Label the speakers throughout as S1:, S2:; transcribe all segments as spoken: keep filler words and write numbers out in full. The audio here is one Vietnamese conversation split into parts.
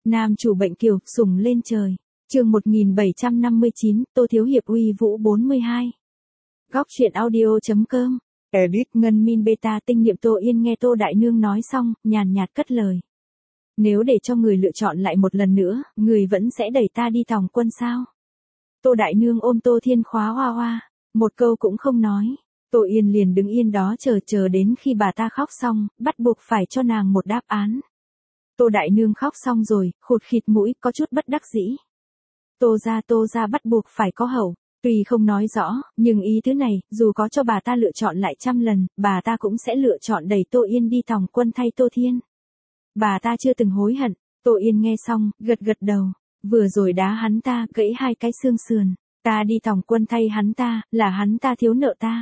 S1: Nam chủ bệnh kiều, sủng lên trời. Chương một nghìn bảy trăm năm mươi chín, Tô Thiếu Hiệp uy vũ bốn mươi hai. Góc truyện audio.com. Edit. Ngân min beta tinh niệm Tô Yên nghe Tô Đại Nương nói xong, nhàn nhạt cất lời. Nếu để cho người lựa chọn lại một lần nữa, người vẫn sẽ đẩy ta đi tòng quân sao? Tô Đại Nương ôm Tô Thiên Khóa hoa hoa, một câu cũng không nói. Tô Yên liền đứng yên đó chờ chờ đến khi bà ta khóc xong, bắt buộc phải cho nàng một đáp án. Tô Đại Nương khóc xong rồi, khụt khịt mũi, có chút bất đắc dĩ. Tô ra Tô ra bắt buộc phải có hậu, tuy không nói rõ, nhưng ý thứ này, dù có cho bà ta lựa chọn lại trăm lần, bà ta cũng sẽ lựa chọn đẩy Tô Yên đi tòng quân thay Tô Thiên. Bà ta chưa từng hối hận. Tô Yên nghe xong, gật gật đầu. Vừa rồi đá hắn ta, gãy hai cái xương sườn. Ta đi tòng quân thay hắn ta, là hắn ta thiếu nợ ta.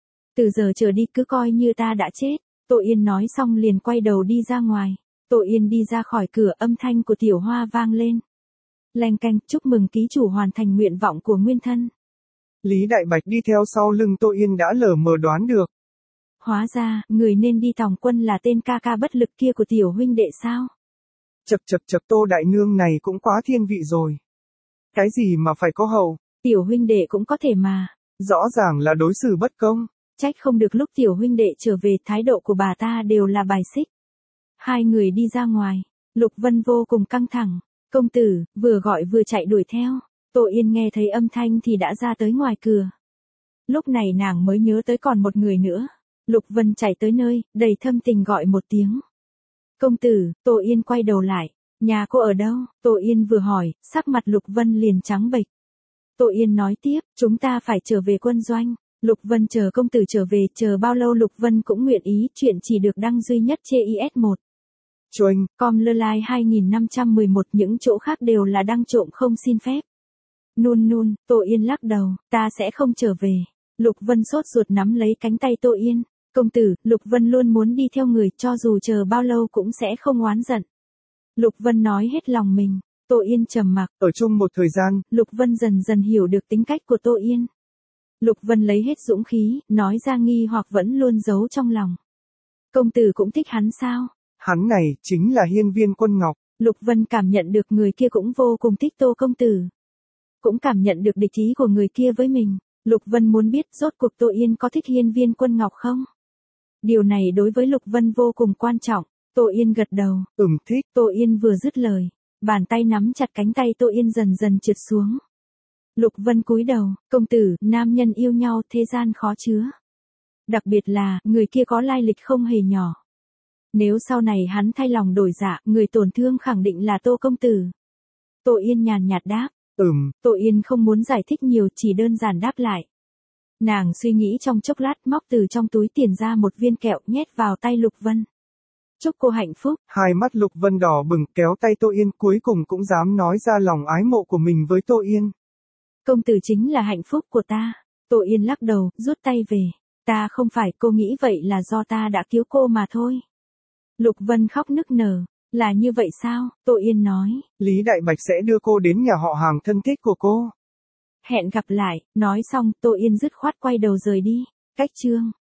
S1: Từ giờ trở đi cứ coi như ta đã chết. Tô Yên nói xong liền quay đầu đi ra ngoài. Tô Yên đi ra khỏi cửa, âm thanh của Tiểu Hoa vang lên. Leng canh, chúc mừng ký chủ hoàn thành nguyện vọng của nguyên thân.
S2: Lý Đại Bạch đi theo sau lưng Tô Yên đã lờ mờ đoán được.
S1: Hóa ra, người nên đi tòng quân là tên ca ca bất lực kia của tiểu huynh đệ sao?
S2: Chập chập chập, Tô Đại Nương này cũng quá thiên vị rồi. Cái gì mà phải có hậu?
S1: Tiểu huynh đệ cũng có thể mà.
S2: Rõ ràng là đối xử bất công.
S1: Trách không được lúc tiểu huynh đệ trở về thái độ của bà ta đều là bài xích. Hai người đi ra ngoài, Lục Vân vô cùng căng thẳng. Công tử, vừa gọi vừa chạy đuổi theo. Tô Yên nghe thấy âm thanh thì đã ra tới ngoài cửa. Lúc này nàng mới nhớ tới còn một người nữa. Lục Vân chạy tới nơi, đầy thâm tình gọi một tiếng. Công tử, Tô Yên quay đầu lại. Nhà cô ở đâu? Tô Yên vừa hỏi, sắc mặt Lục Vân liền trắng bệch. Tô Yên nói tiếp, chúng ta phải trở về quân doanh. Lục Vân chờ công tử trở về, chờ bao lâu Lục Vân cũng nguyện ý, chuyện chỉ được đăng duy nhất trên i ét một.
S2: Choanh,
S1: com lơ lai hai nghìn năm trăm mười một, những chỗ khác đều là đăng trộm không xin phép. Nun nun, Tô Yên lắc đầu, ta sẽ không trở về. Lục Vân sốt ruột nắm lấy cánh tay Tô Yên. Công tử, Lục Vân luôn muốn đi theo người, cho dù chờ bao lâu cũng sẽ không oán giận. Lục Vân nói hết lòng mình. Tô Yên trầm mặc.
S2: Ở chung một thời gian,
S1: Lục Vân dần dần hiểu được tính cách của Tô Yên. Lục Vân lấy hết dũng khí, nói ra nghi hoặc vẫn luôn giấu trong lòng. Công tử cũng thích hắn sao?
S2: Hắn này, chính là Hiên Viên Quân Ngọc.
S1: Lục Vân cảm nhận được người kia cũng vô cùng thích Tô công tử. Cũng cảm nhận được địch ý của người kia với mình. Lục Vân muốn biết rốt cuộc Tô Yên có thích Hiên Viên Quân Ngọc không? Điều này đối với Lục Vân vô cùng quan trọng. Tô Yên gật đầu.
S2: Ừm, thích.
S1: Tô Yên vừa dứt lời, bàn tay nắm chặt cánh tay Tô Yên dần dần trượt xuống. Lục Vân cúi đầu, công tử, nam nhân yêu nhau thế gian khó chứa. Đặc biệt là, người kia có lai lịch không hề nhỏ. Nếu sau này hắn thay lòng đổi dạ, người tổn thương khẳng định là Tô công tử. Tô Yên nhàn nhạt đáp.
S2: Ừm.
S1: Tô Yên không muốn giải thích nhiều, chỉ đơn giản đáp lại. Nàng suy nghĩ trong chốc lát, móc từ trong túi tiền ra một viên kẹo nhét vào tay Lục Vân. Chúc cô hạnh phúc.
S2: Hai mắt Lục Vân đỏ bừng, kéo tay Tô Yên, cuối cùng cũng dám nói ra lòng ái mộ của mình với Tô Yên.
S1: Công tử chính là hạnh phúc của ta. Tô Yên lắc đầu, rút tay về. Ta không phải, cô nghĩ vậy là do ta đã cứu cô mà thôi. Lục Vân khóc nức nở. Là như vậy sao? Tô Yên nói.
S2: Lý Đại Bạch sẽ đưa cô đến nhà họ hàng thân thích của cô.
S1: Hẹn gặp lại, nói xong, Tô Yên dứt khoát quay đầu rời đi. Cách chương.